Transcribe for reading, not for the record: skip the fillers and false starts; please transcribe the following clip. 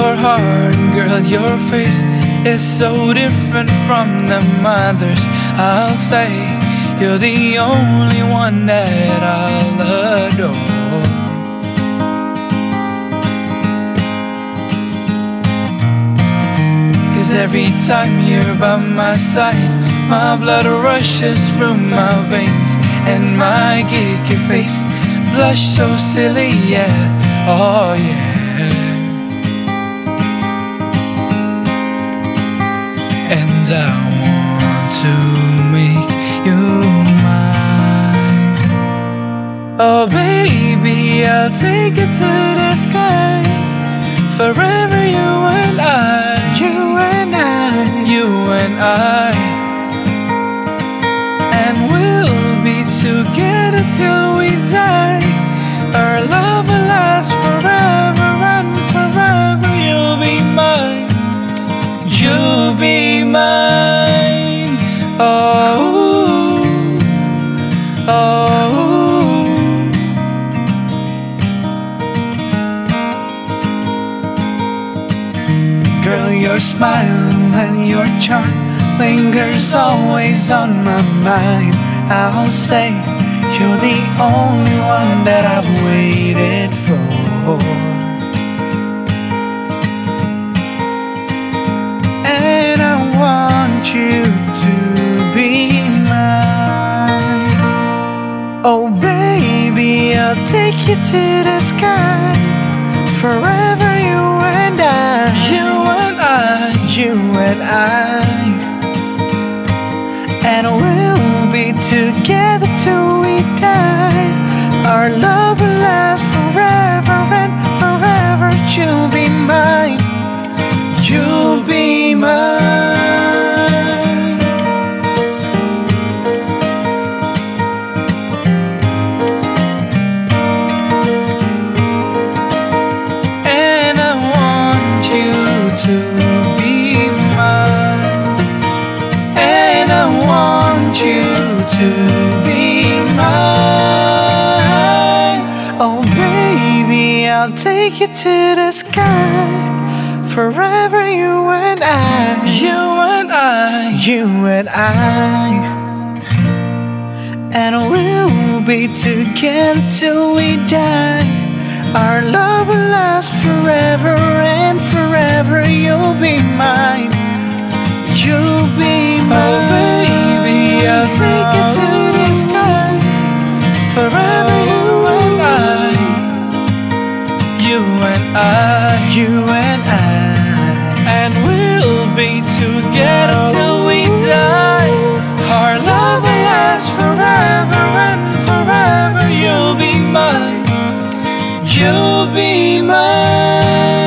your heart, girl, your face is so different from them others. I'll say you're the only one that I'll adore. 'Cause every time you're by my side, my blood rushes through my veins, and my gig your face blush so silly, yeah, oh yeah. And I want to make you mine. Oh baby, I'll take you to the sky. Forever you and I, you and I, you and I. And we'll be together till we die. Our love will last forever and forever. You'll be mine, you'll be mine. Oh, oh. Girl, your smile and your charm lingers always on my mind. I'll say you're the only one that I've waited for. And I want you to be mine. Oh baby, I'll take you to the sky. Forever you and I, you and I, you and I. And we'll be together till we die. Our love will last forever and forever. You'll be mine, you'll be mine. And I want you to be mine. And I want you to be mine. Oh baby, I'll take you to the sky. Forever you and I, you and I, you and I. And we'll be together till we die. Our love will last forever and forever. You'll be mine, you'll be mine. Oh baby, I'll take you to the sky. Forever you and I, you and I, you and I. And we'll be together till we die. Our love will last forever and forever. You'll be mine, you'll be mine.